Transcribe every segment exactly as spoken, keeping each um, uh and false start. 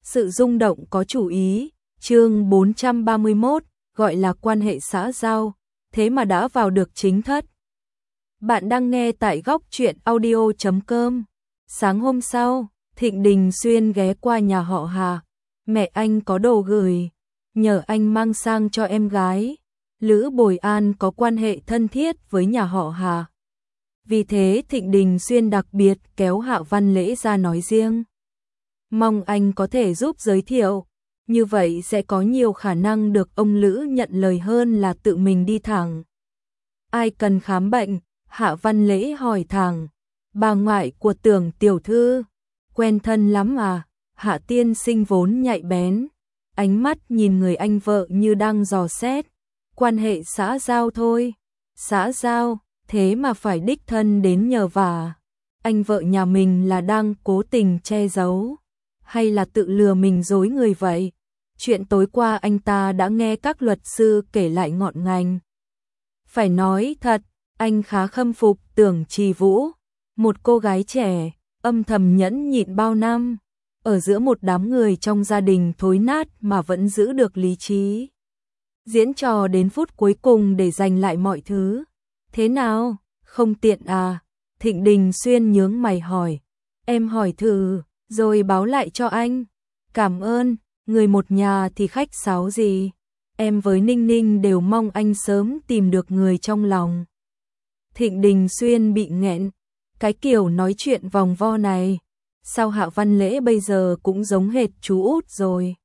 Sự rung động có chủ ý, chương bốn trăm ba mươi mốt, gọi là quan hệ xã giao, thế mà đã vào được chính thất. Bạn đang nghe tại góc truyện audio chấm com. Sáng hôm sau, Thịnh Đình Xuyên ghé qua nhà họ Hà. Mẹ anh có đồ gửi, nhờ anh mang sang cho em gái. Lữ Bồi An có quan hệ thân thiết với nhà họ Hà. Vì thế Thịnh Đình Xuyên đặc biệt kéo Hạ Văn Lễ ra nói riêng. Mong anh có thể giúp giới thiệu, như vậy sẽ có nhiều khả năng được ông Lữ nhận lời hơn là tự mình đi thẳng. Ai cần khám bệnh? Hạ Văn Lễ hỏi thẳng. Bà ngoại của Tưởng tiểu thư, quen thân lắm à? Hạ tiên sinh vốn nhạy bén, ánh mắt nhìn người anh vợ như đang dò xét. Quan hệ xã giao thôi. Xã giao, thế mà phải đích thân đến nhờ vả. Anh vợ nhà mình là đang cố tình che giấu, hay là tự lừa mình dối người vậy? Chuyện tối qua anh ta đã nghe các luật sư kể lại ngọn ngành. Phải nói thật, anh khá khâm phục Tưởng Trì Vũ, một cô gái trẻ, âm thầm nhẫn nhịn bao năm, ở giữa một đám người trong gia đình thối nát mà vẫn giữ được lý trí. Diễn trò đến phút cuối cùng để giành lại mọi thứ. Thế nào, không tiện à? Thịnh Đình Xuyên nhướng mày hỏi. Em hỏi thử, rồi báo lại cho anh. Cảm ơn, người một nhà thì khách sáo gì. Em với Ninh Ninh đều mong anh sớm tìm được người trong lòng. Thịnh Đình Xuyên bị nghẹn. Cái kiểu nói chuyện vòng vo này, sao Hạ Văn Lễ bây giờ cũng giống hệt chú út rồi.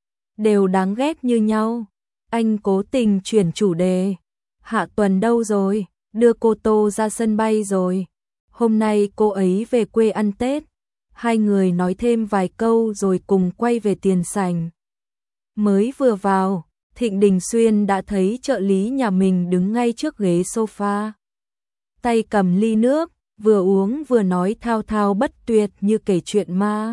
Đều đáng ghét như nhau. Anh cố tình chuyển chủ đề. Hạ Tuần đâu rồi? Đưa cô Tô ra sân bay rồi. Hôm nay cô ấy về quê ăn Tết. Hai người nói thêm vài câu rồi cùng quay về tiền sảnh. Mới vừa vào, Thịnh Đình Xuyên đã thấy trợ lý nhà mình đứng ngay trước ghế sofa. Tay cầm ly nước, vừa uống vừa nói thao thao bất tuyệt như kể chuyện ma.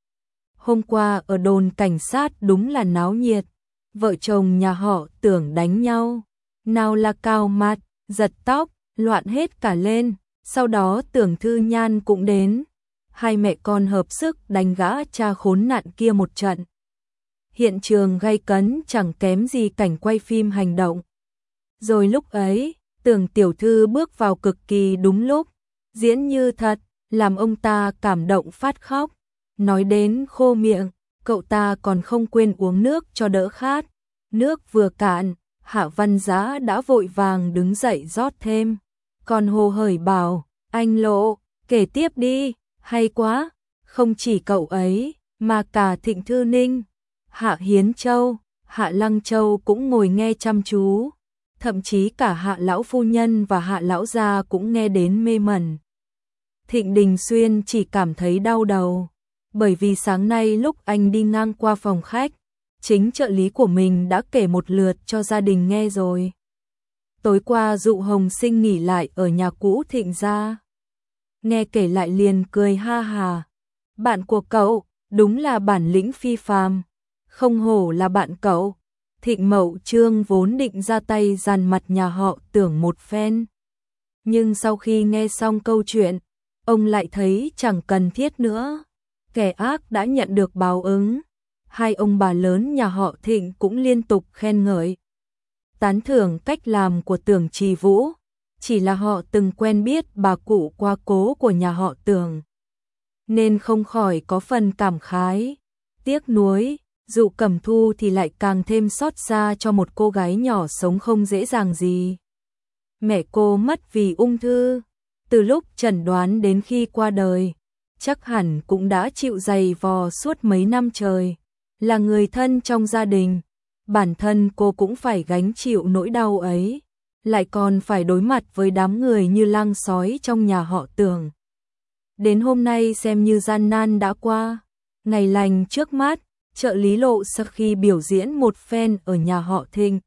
Hôm qua ở đồn cảnh sát đúng là náo nhiệt. Vợ chồng nhà họ Tưởng đánh nhau. Nào là cào mặt, giật tóc, loạn hết cả lên. Sau đó Tưởng Thư Nhan cũng đến. Hai mẹ con hợp sức đánh gã cha khốn nạn kia một trận. Hiện trường gay cấn chẳng kém gì cảnh quay phim hành động. Rồi lúc ấy, Tưởng tiểu thư bước vào cực kỳ đúng lúc. Diễn như thật, làm ông ta cảm động phát khóc. Nói đến khô miệng, cậu ta còn không quên uống nước cho đỡ khát. Nước vừa cạn, Hạ Văn Giá đã vội vàng đứng dậy rót thêm. Còn hồ hởi bảo, anh Lộ, kể tiếp đi, hay quá. Không chỉ cậu ấy, mà cả Thịnh Thư Ninh, Hạ Hiến Châu, Hạ Lăng Châu cũng ngồi nghe chăm chú. Thậm chí cả Hạ Lão Phu Nhân và Hạ Lão Gia cũng nghe đến mê mẩn. Thịnh Đình Xuyên chỉ cảm thấy đau đầu, bởi vì sáng nay lúc anh đi ngang qua phòng khách, chính trợ lý của mình đã kể một lượt cho gia đình nghe rồi. Tối qua Dụ Hồng Sinh nghỉ lại ở nhà cũ Thịnh gia. Nghe kể lại liền cười ha hà. Bạn của cậu, đúng là bản lĩnh phi phàm, không hổ là bạn cậu. Thịnh Mậu Trương vốn định ra tay dàn mặt nhà họ Tưởng một phen. Nhưng sau khi nghe xong câu chuyện, ông lại thấy chẳng cần thiết nữa. Kẻ ác đã nhận được báo ứng. Hai ông bà lớn nhà họ Thịnh cũng liên tục khen ngợi, tán thưởng cách làm của Tưởng Trì Vũ. Chỉ là họ từng quen biết bà cụ quá cố của nhà họ Tưởng, nên không khỏi có phần cảm khái, tiếc nuối. Dụ Cẩm Thu thì lại càng thêm xót xa cho một cô gái nhỏ sống không dễ dàng gì. Mẹ cô mất vì ung thư, từ lúc chẩn đoán đến khi qua đời, chắc hẳn cũng đã chịu dày vò suốt mấy năm trời. Là người thân trong gia đình, bản thân cô cũng phải gánh chịu nỗi đau ấy, lại còn phải đối mặt với đám người như lang sói trong nhà họ Tưởng. Đến hôm nay xem như gian nan đã qua, ngày lành trước mắt. Trợ lý Lộ sau khi biểu diễn một phen ở nhà họ Thịnh,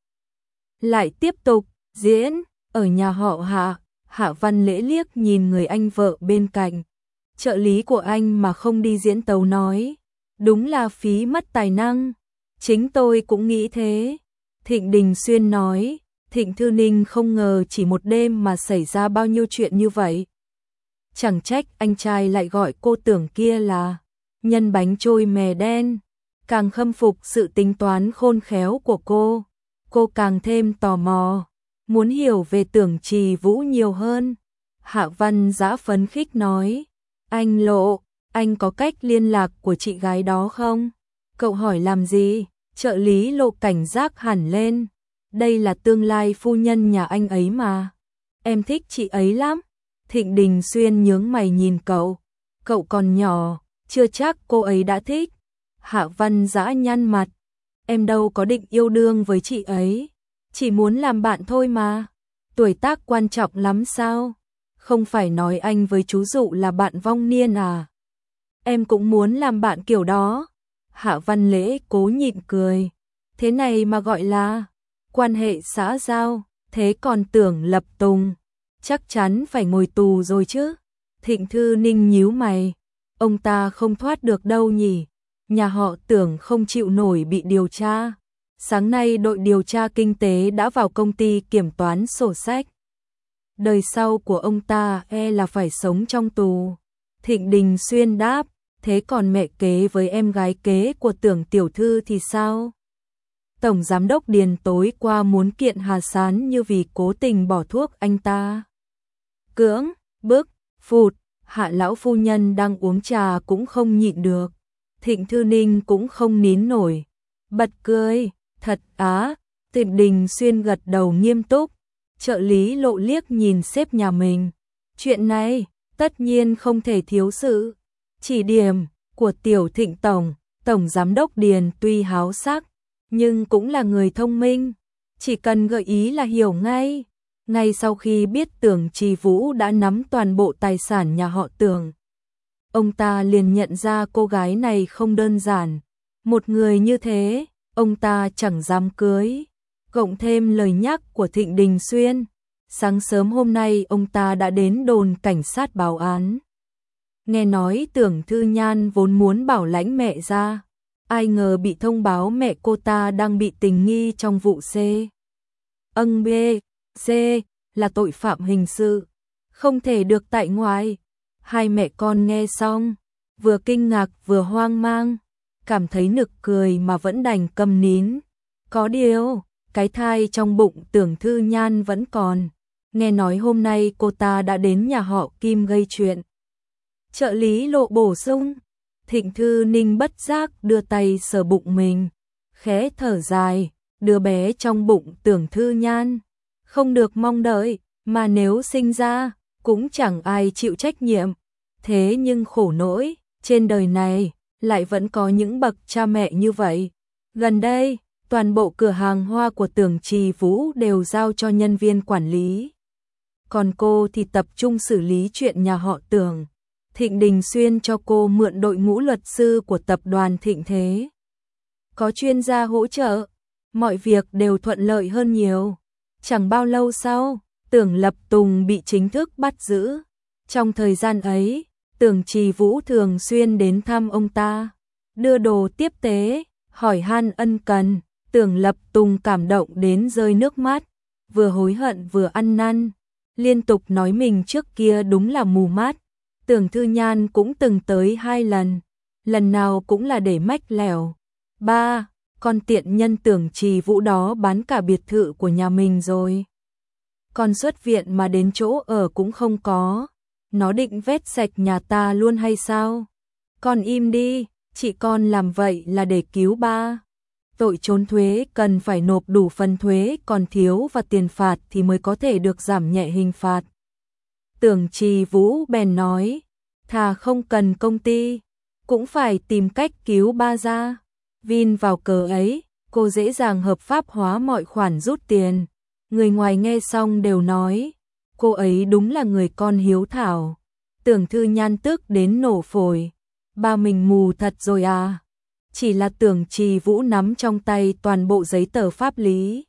lại tiếp tục diễn ở nhà họ Hạ. Hạ Văn Lễ liếc nhìn người anh vợ bên cạnh. Trợ lý của anh mà không đi diễn tấu nói, đúng là phí mất tài năng. Chính tôi cũng nghĩ thế. Thịnh Đình Xuyên nói. Thịnh Thư Ninh không ngờ chỉ một đêm mà xảy ra bao nhiêu chuyện như vậy. Chẳng trách anh trai lại gọi cô Tưởng kia là nhân bánh trôi mè đen. càng khâm phục sự tính toán khôn khéo của cô. Cô càng thêm tò mò, muốn hiểu về Tưởng Trì Vũ nhiều hơn. Hạ Văn Dã phấn khích nói, anh Lộ, anh có cách liên lạc của chị gái đó không? Cậu hỏi làm gì? Trợ lý Lộ cảnh giác hẳn lên. Đây là tương lai phu nhân nhà anh ấy mà. Em thích chị ấy lắm. Thịnh Đình Xuyên nhướng mày nhìn cậu. Cậu còn nhỏ, chưa chắc cô ấy đã thích. Hạ Văn Dã nhăn mặt. Em đâu có định yêu đương với chị ấy. Chỉ muốn làm bạn thôi mà. Tuổi tác quan trọng lắm sao? Không phải nói anh với chú Dụ là bạn vong niên à? Em cũng muốn làm bạn kiểu đó. Hạ Văn Lễ cố nhịn cười. Thế này mà gọi là quan hệ xã giao, thế còn Tưởng Lập Tùng chắc chắn phải ngồi tù rồi chứ. Thịnh Thư Ninh nhíu mày. Ông ta không thoát được đâu nhỉ. Nhà họ Tưởng không chịu nổi bị điều tra. Sáng nay đội điều tra kinh tế đã vào công ty kiểm toán sổ sách. Đời sau của ông ta e là phải sống trong tù. Thịnh Đình Xuyên đáp, thế còn mẹ kế với em gái kế của Tưởng tiểu thư thì sao? Tổng giám đốc Điền tối qua muốn kiện Hà Sán như vì cố tình bỏ thuốc anh ta. Cưỡng, bức, phụt, Hạ lão phu nhân đang uống trà cũng không nhịn được. Thịnh Thư Ninh cũng không nín nổi. Bật cười, thật á. Thịnh Đình Xuyên gật đầu nghiêm túc. Trợ lý Lộ liếc nhìn sếp nhà mình. Chuyện này, tất nhiên không thể thiếu sự chỉ điểm của Tiểu Thịnh Tổng. Tổng giám đốc Điền tuy háo sắc, nhưng cũng là người thông minh. Chỉ cần gợi ý là hiểu ngay. Ngay sau khi biết Tưởng Trì Vũ đã nắm toàn bộ tài sản nhà họ Tưởng, ông ta liền nhận ra cô gái này không đơn giản. Một người như thế, ông ta chẳng dám cưới. Cộng thêm lời nhắc của Thịnh Đình Xuyên, sáng sớm hôm nay ông ta đã đến đồn cảnh sát báo án. Nghe nói Tưởng Thư Nhan vốn muốn bảo lãnh mẹ ra, ai ngờ bị thông báo mẹ cô ta đang bị tình nghi trong vụ C. Âng B, C là tội phạm hình sự, không thể được tại ngoại. Hai mẹ con nghe xong, vừa kinh ngạc vừa hoang mang, cảm thấy nực cười mà vẫn đành câm nín. Có điều, cái thai trong bụng Tưởng Thư Nhan vẫn còn. Nghe nói hôm nay cô ta đã đến nhà họ Kim gây chuyện. Trợ lý Lộ bổ sung. Thịnh Thư Ninh bất giác đưa tay sờ bụng mình, khẽ thở dài. Đứa bé trong bụng Tưởng Thư Nhan không được mong đợi, mà nếu sinh ra cũng chẳng ai chịu trách nhiệm. Thế nhưng khổ nỗi, trên đời này lại vẫn có những bậc cha mẹ như vậy. Gần đây, toàn bộ cửa hàng hoa của Tưởng Trì Vũ đều giao cho nhân viên quản lý. Còn cô thì tập trung xử lý chuyện nhà họ Tưởng. Thịnh Đình Xuyên cho cô mượn đội ngũ luật sư của tập đoàn Thịnh Thế. Có chuyên gia hỗ trợ, mọi việc đều thuận lợi hơn nhiều. Chẳng bao lâu sau, Tưởng Lập Tùng bị chính thức bắt giữ. Trong thời gian ấy, Tưởng Trì Vũ thường xuyên đến thăm ông ta, đưa đồ tiếp tế, hỏi han ân cần. Tưởng Lập Tùng cảm động đến rơi nước mắt, vừa hối hận vừa ăn năn, liên tục nói mình trước kia đúng là mù mắt. Tưởng Thư Nhan cũng từng tới hai lần, lần nào cũng là để mách lẻo. Ba, con tiện nhân Tưởng Trì Vũ đó bán cả biệt thự của nhà mình rồi. Con xuất viện mà đến chỗ ở cũng không có. Nó định vét sạch nhà ta luôn hay sao? Con im đi, chị con làm vậy là để cứu ba. Tội trốn thuế cần phải nộp đủ phần thuế còn thiếu và tiền phạt thì mới có thể được giảm nhẹ hình phạt. Tưởng Trì Vũ bèn nói, thà không cần công ty, cũng phải tìm cách cứu ba ra. Vin vào cờ ấy, cô dễ dàng hợp pháp hóa mọi khoản rút tiền. Người ngoài nghe xong đều nói, cô ấy đúng là người con hiếu thảo. Tưởng Thư Nhan tức đến nổ phổi, ba mình mù thật rồi à? Chỉ là Tưởng Trì Vũ nắm trong tay toàn bộ giấy tờ pháp lý.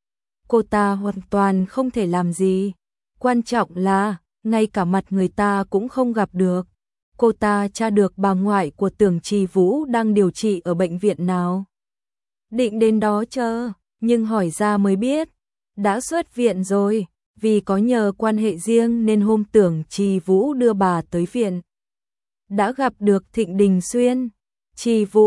Cô ta hoàn toàn không thể làm gì. Quan trọng là, ngay cả mặt người ta cũng không gặp được. Cô ta tra được bà ngoại của Tưởng Trì Vũ đang điều trị ở bệnh viện nào. Định đến đó chờ, nhưng hỏi ra mới biết, đã xuất viện rồi. Vì có nhờ quan hệ riêng nên hôm Tưởng Trì Vũ đưa bà tới viện, đã gặp được Thịnh Đình Xuyên. Trì Vũ,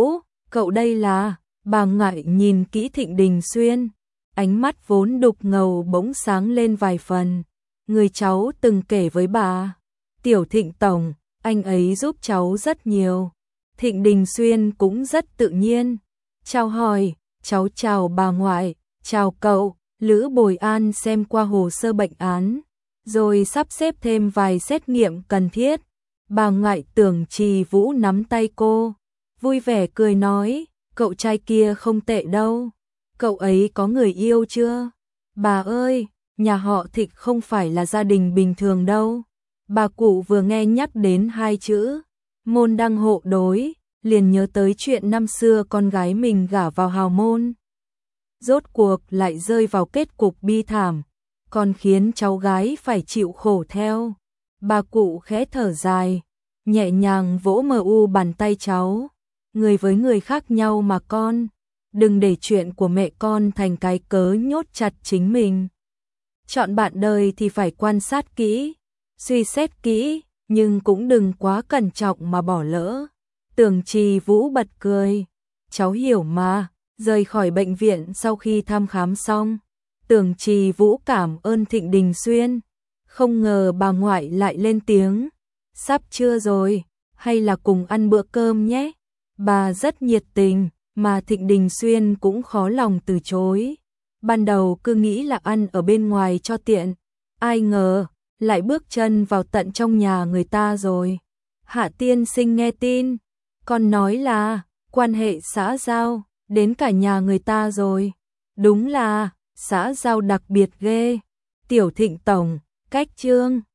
Cậu đây là, bà ngại nhìn kỹ Thịnh Đình Xuyên, ánh mắt vốn đục ngầu bỗng sáng lên vài phần. Người cháu từng kể với bà, Tiểu Thịnh Tổng, anh ấy giúp cháu rất nhiều. Thịnh Đình Xuyên cũng rất tự nhiên. Chào hỏi, cháu chào bà ngoại, chào cậu. Lữ Bồi An xem qua hồ sơ bệnh án, rồi sắp xếp thêm vài xét nghiệm cần thiết. Bà ngoại Tưởng Trì Vũ nắm tay cô, vui vẻ cười nói, cậu trai kia không tệ đâu. Cậu ấy có người yêu chưa? Bà ơi, nhà họ Thịnh không phải là gia đình bình thường đâu. Bà cụ vừa nghe nhắc đến hai chữ môn đăng hộ đối, liền nhớ tới chuyện năm xưa con gái mình gả vào hào môn. Rốt cuộc lại rơi vào kết cục bi thảm, còn khiến cháu gái phải chịu khổ theo. Bà cụ khẽ thở dài, nhẹ nhàng vỗ mờ u bàn tay cháu. Người với người khác nhau mà con, đừng để chuyện của mẹ con thành cái cớ nhốt chặt chính mình. Chọn bạn đời thì phải quan sát kỹ, suy xét kỹ, nhưng cũng đừng quá cẩn trọng mà bỏ lỡ. Tưởng Trì Vũ bật cười, cháu hiểu mà. Rời khỏi bệnh viện sau khi thăm khám xong, Tưởng Trì Vũ cảm ơn Thịnh Đình Xuyên. Không ngờ bà ngoại lại lên tiếng, sắp trưa rồi, hay là cùng ăn bữa cơm nhé. Bà rất nhiệt tình, mà Thịnh Đình Xuyên cũng khó lòng từ chối. Ban đầu cứ nghĩ là ăn ở bên ngoài cho tiện, ai ngờ lại bước chân vào tận trong nhà người ta rồi. Hạ tiên sinh nghe tin, còn nói là quan hệ xã giao, đến cả nhà người ta rồi. Đúng là xã giao đặc biệt ghê. Tiểu Thịnh Tổng, cách Trương